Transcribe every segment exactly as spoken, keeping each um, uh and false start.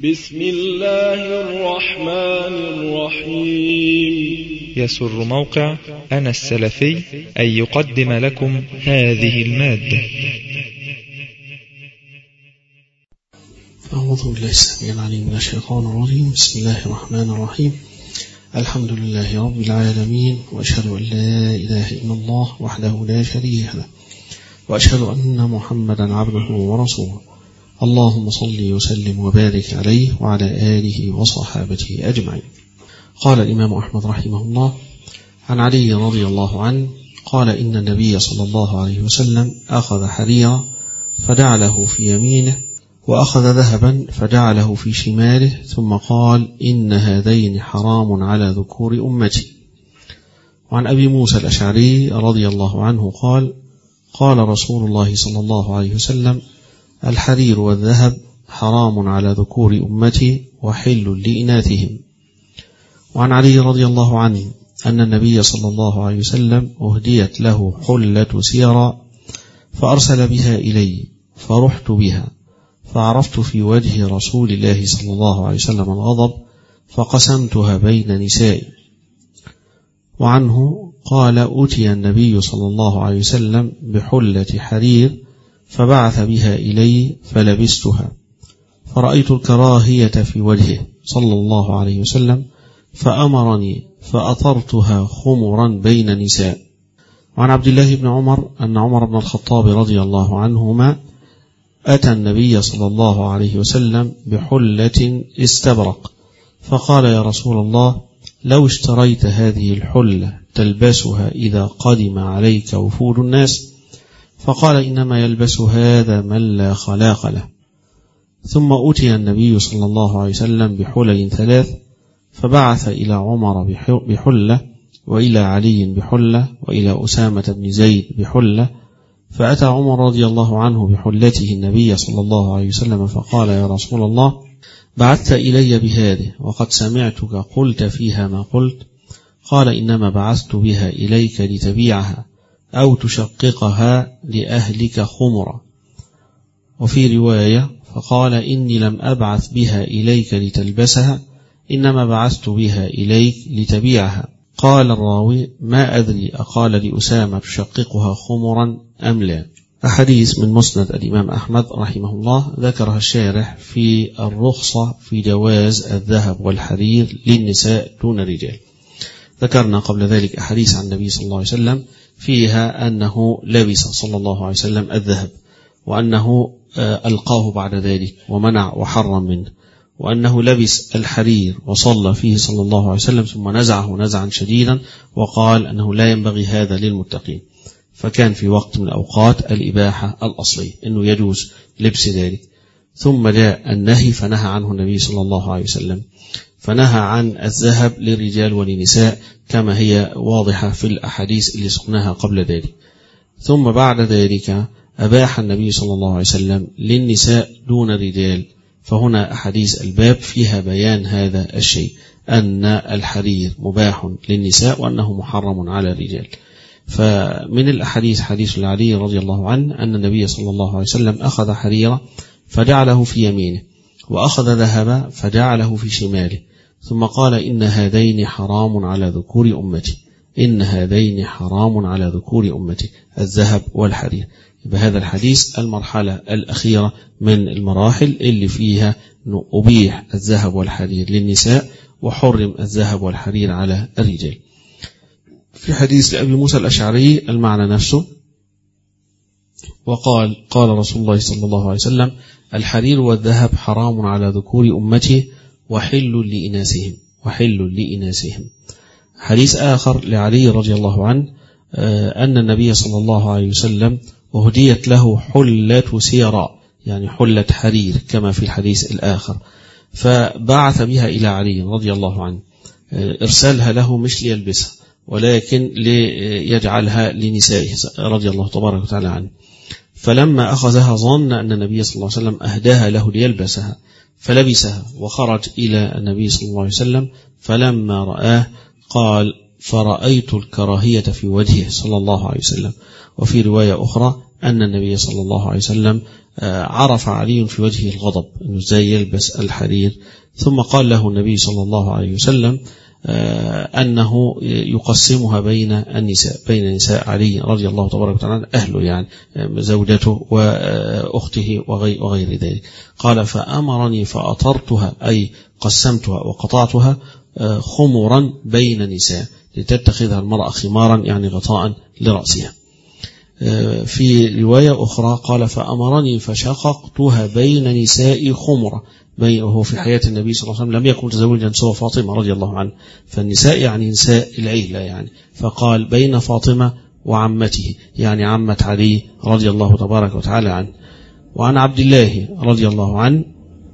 بسم الله الرحمن الرحيم. يسر موقع أنا السلفي أن يقدم لكم هذه المادة. أعوذ بالله السميع العليم من الشيطان الرجيم. بسم الله الرحمن الرحيم. الحمد لله رب العالمين، وأشهد أن لا إله إلا الله وحده لا شريك له، وأشهد أن محمدا عبده ورسوله. اللهم صل وسلم وبارك عليه وعلى آله وصحابته أجمعين. قال الإمام أحمد رحمه الله عن علي رضي الله عنه قال: إن النبي صلى الله عليه وسلم أخذ حريرا فجعله في يمينه، وأخذ ذهبا فجعله في شماله، ثم قال: إن هذين حرام على ذكور أمتي. وعن أبي موسى الأشعري رضي الله عنه قال: قال رسول الله صلى الله عليه وسلم: الحرير والذهب حرام على ذكور أمتي وحل لإناثهم. وعن علي رضي الله عنه أن النبي صلى الله عليه وسلم أهديت له حلة سيرا فأرسل بها إلي، فرحت بها فعرفت في وجه رسول الله صلى الله عليه وسلم الغضب، فقسمتها بين نسائي. وعنه قال: أتي النبي صلى الله عليه وسلم بحلة حرير فبعث بها إلي فلبستها، فرأيت الكراهية في وجهه صلى الله عليه وسلم، فأمرني فأطرتها خمرا بين نساء. وعن عبد الله بن عمر أن عمر بن الخطاب رضي الله عنهما أتى النبي صلى الله عليه وسلم بحلة استبرق، فقال: يا رسول الله، لو اشتريت هذه الحلة تلبسها إذا قدم عليك وفود الناس. فقال: إنما يلبس هذا من لا خلاق له. ثم أتي النبي صلى الله عليه وسلم بحلل ثلاث، فبعث إلى عمر بحلة، وإلى علي بحلة، وإلى أسامة بن زيد بحلة. فأتى عمر رضي الله عنه بحلته النبي صلى الله عليه وسلم فقال: يا رسول الله، بعثت إلي بهذه وقد سمعتك قلت فيها ما قلت. قال: إنما بعثت بها إليك لتبيعها أو تشققها لأهلك خمرا. وفي رواية فقال: إني لم أبعث بها إليك لتلبسها، إنما بعثت بها إليك لتبيعها. قال الراوي: ما أدري أقال لأسامة تشققها خمرا أم لا. أحاديث من مسند الإمام أحمد رحمه الله ذكرها الشارح في الرخصة في جواز الذهب والحرير للنساء دون الرجال. ذكرنا قبل ذلك أحاديث عن النبي صلى الله عليه وسلم فيها أنه لبس صلى الله عليه وسلم الذهب، وأنه ألقاه بعد ذلك ومنع وحرم منه، وأنه لبس الحرير وصلى فيه صلى الله عليه وسلم ثم نزعه نزعا شديدا، وقال أنه لا ينبغي هذا للمتقين. فكان في وقت من الأوقات الإباحة الأصلية أنه يجوز لبس ذلك، ثم جاء النهي فنهى عنه النبي صلى الله عليه وسلم، فنهى عن الذهب للرجال وللنساء كما هي واضحة في الأحاديث اللي سقناها قبل ذلك. ثم بعد ذلك أباح النبي صلى الله عليه وسلم للنساء دون الرجال. فهنا أحاديث الباب فيها بيان هذا الشيء، أن الحرير مباح للنساء وأنه محرم على الرجال. فمن الأحاديث حديث علي رضي الله عنه أن النبي صلى الله عليه وسلم أخذ حريرا فجعله في يمينه، وأخذ ذهب فجعله في شماله، ثم قال: إن هذين حرام على ذكور أمتي، إن هذين حرام على ذكور أمتي، الذهب والحرير. بهذا الحديث المرحلة الأخيرة من المراحل اللي فيها أبيح الذهب والحرير للنساء وحرم الذهب والحرير على الرجال. في حديث لأبي موسى الأشعري المعنى نفسه، وقال: قال رسول الله صلى الله عليه وسلم: الحرير والذهب حرام على ذكور أمتي وحل لإناثهم، وحل لإناثهم. حديث آخر لعلي رضي الله عنه أن النبي صلى الله عليه وسلم أهديت له حلة سيراء، يعني حلة حرير كما في الحديث الآخر، فبعث بها إلى علي رضي الله عنه، إرسالها له مش ليلبسها ولكن ليجعلها لنسائه رضي الله تبارك وتعالى عنه. فلما أخذها ظن أن النبي صلى الله عليه وسلم أهداها له ليلبسها، فلبسها وخرج إلى النبي صلى الله عليه وسلم، فلما رآه قال: فرأيت الكراهية في وجهه صلى الله عليه وسلم. وفي رواية أخرى أن النبي صلى الله عليه وسلم عرف علي في وجهه الغضب أنه ازاي يلبس الحرير، ثم قال له النبي صلى الله عليه وسلم أنه يقسمها بين النساء، بين نساء علي رضي الله تبارك وتعالى أهله، يعني زوجته وأخته وغير ذلك. قال فأمرني فأطرتها، أي قسمتها وقطعتها خمرا بين نساء لتتخذها المرأة خمارا، يعني غطاء لرأسها. في رواية أخرى قال فأمرني فشققتها بين نساء خمرة، وهو في حياة النبي صلى الله عليه وسلم لم يكن متزوجا سوى فاطمة رضي الله عنه، فالنساء يعني نساء العيلة يعني، فقال بين فاطمة وعمته، يعني عمة علي رضي الله تبارك وتعالى عنه. وعن عبد الله رضي الله عنه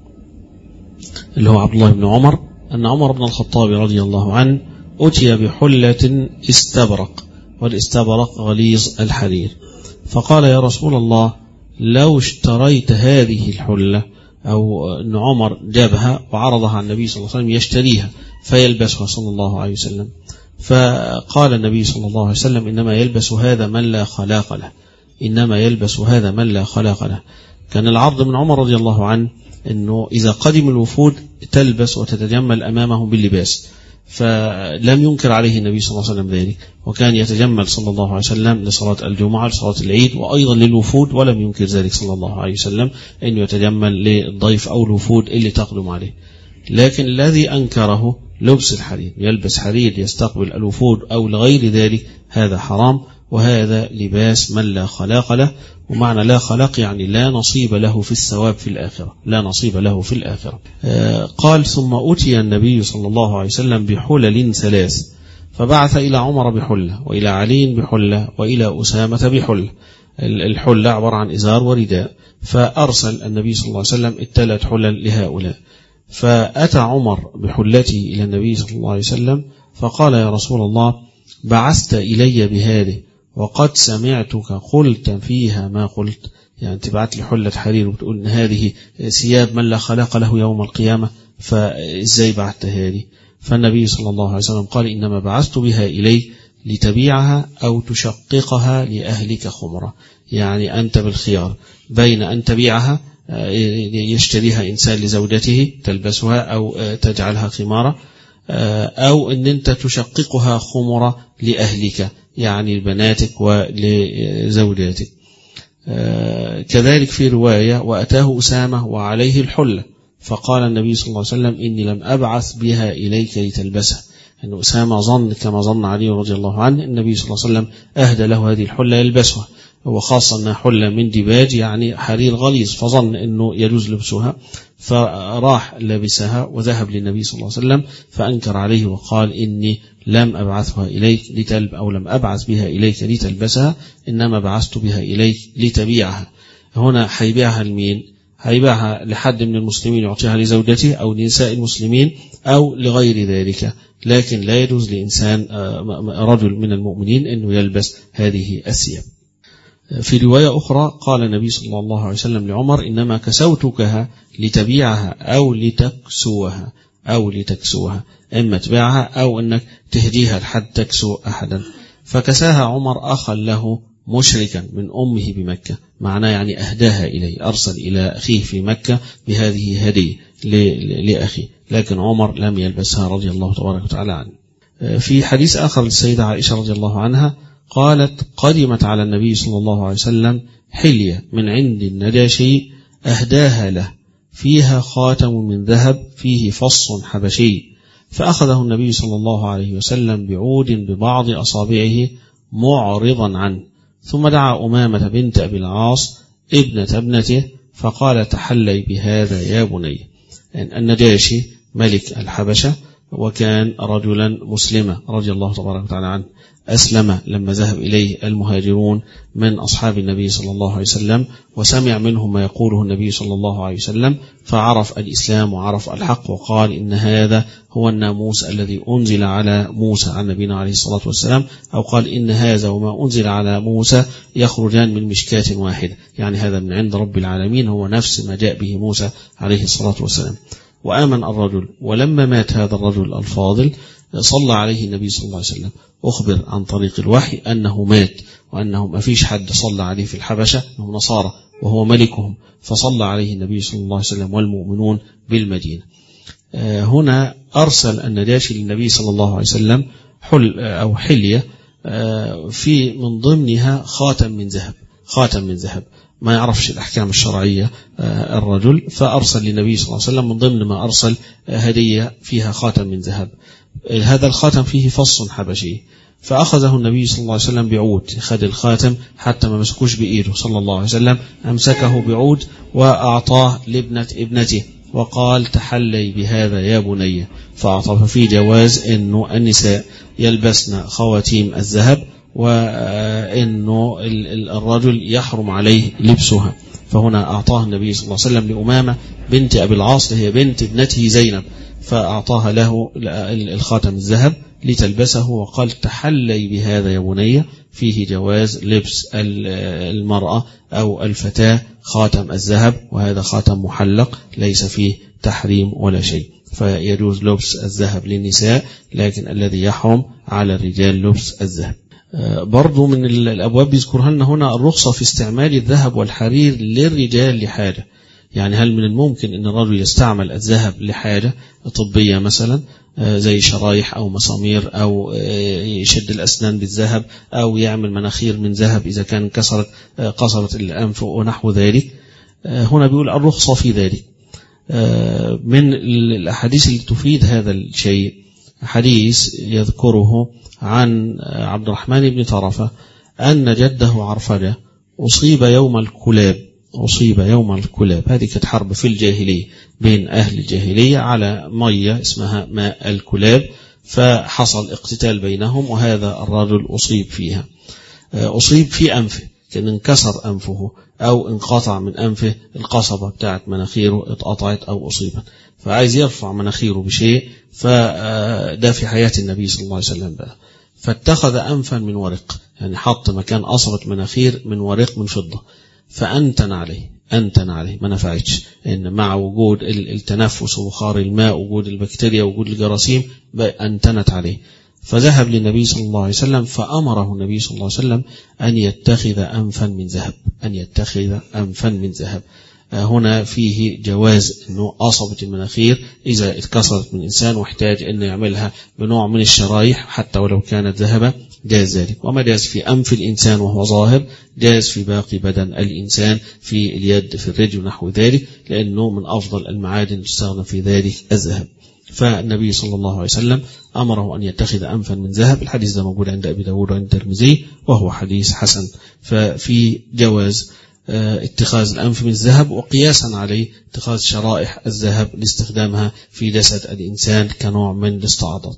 اللي هو عبد الله بن عمر أن عمر بن الخطاب رضي الله عنه أتي بحلة استبرق، والاستبرق غليظ الحرير، فقال يا رسول الله لو اشتريت هذه الحلة، أو أن عمر جابها وعرضها على النبي صلى الله عليه وسلم يشتريها فيلبسها صلى الله عليه وسلم، فقال النبي صلى الله عليه وسلم إنما يلبس هذا من لا خلاق له، إنما يلبس هذا من لا خلاق له. كان العرض من عمر رضي الله عنه أنه إذا قدم الوفود تلبس وتتجمل أمامهم باللباس، فلم ينكر عليه النبي صلى الله عليه وسلم ذلك، وكان يتجمل صلى الله عليه وسلم لصلاة الجمعة لصلاة العيد وأيضا للوفود، ولم ينكر ذلك صلى الله عليه وسلم أنه يتجمل للضيف أو الوفود اللي تقدم عليه. لكن الذي أنكره لبس الحرير، يلبس حرير يستقبل الوفود أو لغير ذلك، هذا حرام، وهذا لباس من لا خلاق له. ومعنى لا خلاق يعني لا نصيب له في الثواب في الآخرة، لا نصيب له في الآخرة. آه قال ثم أتي النبي صلى الله عليه وسلم بحلل ثلاث، فبعث إلى عمر بحلة، وإلى علي بحلة، وإلى أسامة بحلة. الحلة عبارة عن إزار ورداء، فأرسل النبي صلى الله عليه وسلم الثلاث حلل لهؤلاء. فأتى عمر بحلته إلى النبي صلى الله عليه وسلم فقال يا رسول الله بعثت إلي بهذه وقد سمعتك قلت فيها ما قلت، يعني تبعت لي حلة حرير وتقول إن هذه ثياب من لا خلاق له يوم القيامة، فإزاي بعثت هذه؟ فالنبي صلى الله عليه وسلم قال إنما بعثت بها إليك لتبيعها أو تشققها لأهلك خمرة، يعني أنت بالخيار بين أن تبيعها يشتريها إنسان لزوجته تلبسها أو تجعلها خمارة، أو أن أنت تشققها خمرة لأهلك يعني لبناتك ولزوجاتك. كذلك في رواية وأتاه أسامة وعليه الحلة، فقال النبي صلى الله عليه وسلم إني لم أبعث بها إليك لتلبسها، أن أسامة ظن كما ظن علي رضي الله عنه النبي صلى الله عليه وسلم أهدى له هذه الحلة يلبسها، وخاصة أنها حلة من ديباج يعني حرير غليظ، فظن أنه يجوز لبسها، فراح لبسها وذهب للنبي صلى الله عليه وسلم فأنكر عليه وقال إني لم أبعثها إليك لتلب أو لم أبعث بها إليك لتلبسها، إنما بعثت بها إليك لتبيعها. هنا حيبيعها لمين؟ حيبيعها لحد من المسلمين يعطيها لزوجته أو لنساء المسلمين أو لغير ذلك، لكن لا يجوز لإنسان رجل من المؤمنين أنه يلبس هذه الثياب. في رواية أخرى قال النبي صلى الله عليه وسلم لعمر إنما كسوتكها لتبيعها أو لتكسوها أو لتكسوها، إما تبيعها أو أنك تهديها لحد تكسو أحدا. فكساها عمر أخا له مشركا من أمه بمكة، معناه يعني أهداها إليه، أرسل إلى أخيه في مكة بهذه هدية لأخيه، لكن عمر لم يلبسها رضي الله تبارك وتعالى عنه. في حديث آخر للسيدة عائشة رضي الله عنها قالت قدمت على النبي صلى الله عليه وسلم حلية من عند النجاشي أهداها له فيها خاتم من ذهب فيه فص حبشي، فأخذه النبي صلى الله عليه وسلم بعود ببعض أصابعه معرضا عنه، ثم دعا أمامة بنت أبي العاص ابنة ابنته فقال تحلي بهذا يا بني. النجاشي ملك الحبشة وكان رجلا مسلما رضي الله تبارك وتعالى عنه، أسلم لما ذهب إليه المهاجرون من أصحاب النبي صلى الله عليه وسلم، وسمع منهم ما يقوله النبي صلى الله عليه وسلم، فعرف الإسلام وعرف الحق، وقال إن هذا هو الناموس الذي أنزل على موسى عن نبينا عليه الصلاة والسلام، أو قال إن هذا وما أنزل على موسى يخرجان من مشكاة واحدة، يعني هذا من عند رب العالمين، هو نفس ما جاء به موسى عليه الصلاة والسلام. وآمن الرجل، ولما مات هذا الرجل الفاضل صلى عليه النبي صلى الله عليه وسلم، أخبر عن طريق الوحي أنه مات، وأنه ما فيش حد صلى عليه في الحبشة، أنه نصارى وهو ملكهم، فصلى عليه النبي صلى الله عليه وسلم والمؤمنون بالمدينة. هنا أرسل النجاشي للنبي صلى الله عليه وسلم حل أو حلية في من ضمنها خاتم من ذهب، خاتم من ذهب، ما يعرفش الأحكام الشرعية الرجل، فأرسل للنبي صلى الله عليه وسلم من ضمن ما أرسل هدية فيها خاتم من ذهب. هذا الخاتم فيه فص حبشي، فأخذه النبي صلى الله عليه وسلم بعود، خد الخاتم حتى ما مسكوش بإيده صلى الله عليه وسلم، أمسكه بعود وأعطاه لابنة ابنته وقال تحلي بهذا يا بني، فأعطى. ففي جواز أنه النساء يلبسن خواتيم الذهب، وأنه الرجل يحرم عليه لبسها. فهنا أعطاه النبي صلى الله عليه وسلم لأمامة بنت أبي العاص، هي بنت ابنته زينب، فأعطاها له الخاتم الذهب لتلبسه، وقال تحلي بهذا يا بني، فيه جواز لبس المرأة أو الفتاة خاتم الذهب، وهذا خاتم محلق ليس فيه تحريم ولا شيء، فيجوز لبس الذهب للنساء، لكن الذي يحرم على الرجال لبس الذهب. برضو من الأبواب يذكرها لنا هنا الرخصة في استعمال الذهب والحرير للرجال لحاجة. يعني هل من الممكن أن الرجل يستعمل الذهب لحاجة طبية مثلا، زي شرايح أو مسامير، أو يشد الأسنان بالذهب، أو يعمل مناخير من ذهب إذا كان كسرت قصرت الأنف ونحو ذلك؟ هنا بيقول الرخصة في ذلك. من الأحاديث اللي تفيد هذا الشيء حديث يذكره عن عبد الرحمن بن طرفة أن جده عرفجة أصيب يوم الكلاب، أصيب يوم الكلاب. هذه كانت حرب في الجاهلية بين أهل الجاهلية على مية اسمها ماء الكلاب، فحصل اقتتال بينهم، وهذا الرجل أصيب فيها، أصيب في أنفه، كان انكسر أنفه أو انقطع من أنفه القصبة بتاعت مناخيره اتقطعت أو أصيبت، فعايز يرفع مناخيره بشيء، فده في حياة النبي صلى الله عليه وسلم بقى، فاتخذ أنفا من ورق، يعني حط مكان قصبة مناخير من ورق من فضة، فأنتن عليه، أنتن عليه ما نفعتش، إن مع وجود التنفس وبخار الماء وجود البكتيريا وجود الجراثيم أنتنت عليه، فذهب للنبي صلى الله عليه وسلم فأمره النبي صلى الله عليه وسلم أن يتخذ أنفا من ذهب، أن يتخذ أنفا من ذهب. هنا فيه جواز أنه قصبة المناخير إذا اتكسرت من إنسان واحتاج أن يعملها بنوع من الشرايح حتى ولو كانت ذهبا جاز ذلك، وما جاز في أنف الإنسان وهو ظاهر جاز في باقي بدن الإنسان، في اليد في الرجل ونحو ذلك، لأنه من أفضل المعادن تستخدم في ذلك الذهب. فالنبي صلى الله عليه وسلم أمره أن يتخذ أنفا من ذهب. الحديث ده موجود عند أبي داود وعند الترمذي وهو حديث حسن. ففي جواز اتخاذ الأنف من الذهب، وقياسا عليه اتخاذ شرائح الذهب لاستخدامها في جسد الإنسان كنوع من الاستعاضات.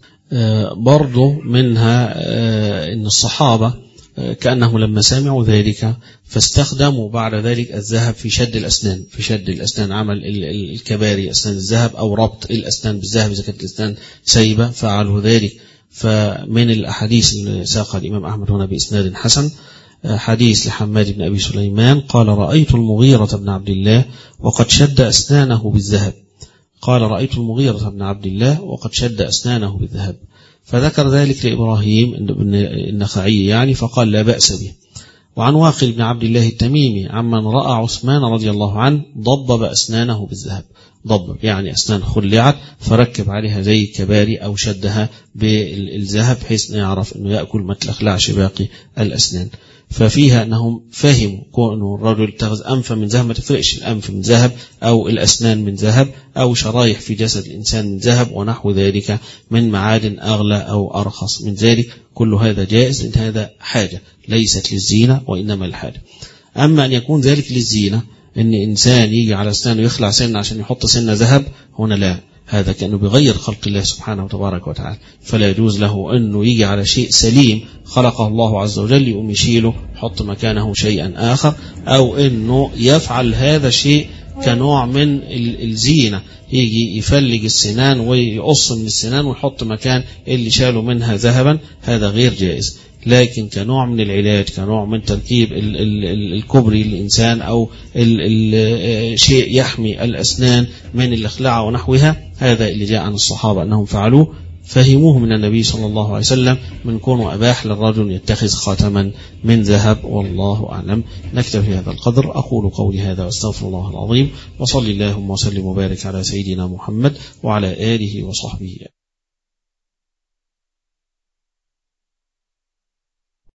برضو منها أن الصحابة كأنهم لما سمعوا ذلك فاستخدموا بعد ذلك الذهب في شد الأسنان، في شد الأسنان، عمل الكباري أسنان الذهب أو ربط الأسنان بالذهب إذا كانت الأسنان سيبة فعلوا ذلك. فمن الأحاديث اللي ساقها الإمام أحمد هنا بإسناد حسن حديث لحماد بن أبي سليمان قال رأيت المغيرة بن عبد الله وقد شد أسنانه بالذهب، قال رأيت المغيرة بن عبد الله وقد شد أسنانه بالذهب، فذكر ذلك لإبراهيم النخعي يعني، فقال لا بأس به. وعن واقل بن عبد الله التميمي عمن رأى عثمان رضي الله عنه ضبب أسنانه بالذهب، ضبب يعني أسنان خلعت فركب عليها زي كباري أو شدها بالذهب بحيث يعرف أنه يأكل ما تلخلعش باقي الأسنان. ففيها أنهم فهموا كونه الرجل اتخذ أنف من ذهب، ما تفرقش الأنف من ذهب أو الأسنان من ذهب أو شرايح في جسد الإنسان من ذهب ونحو ذلك من معادن أغلى أو أرخص من ذلك، كل هذا جائز إن هذا حاجة ليست للزينة وإنما الحاجة. أما أن يكون ذلك للزينة إن إنسان يجي على أسنانه يخلع سن عشان يحط سن ذهب، هنا لا، هذا كأنه بغير خلق الله سبحانه وتبارك وتعالى، فلا يجوز له أنه يجي على شيء سليم خلقه الله عز وجل يقوم يشيله يحط مكانه شيئا آخر، أو أنه يفعل هذا الشيء كنوع من الزينة، يجي يفلج السنان ويقص من السنان ويحط مكان اللي شاله منها ذهبا، هذا غير جائز. لكن كنوع من العلاج، كنوع من تركيب الكبري للإنسان أو شيء يحمي الأسنان من الإخلاع ونحوها، هذا اللي جاء عن الصحابة أنهم فعلوه، فهموه من النبي صلى الله عليه وسلم من كونه أباح للرجل يتخذ خاتما من ذهب، والله أعلم. نكتفي هذا القدر. أقول قولي هذا واستغفر الله العظيم، وصلي اللهم وسلم وبارك على سيدنا محمد وعلى آله وصحبه.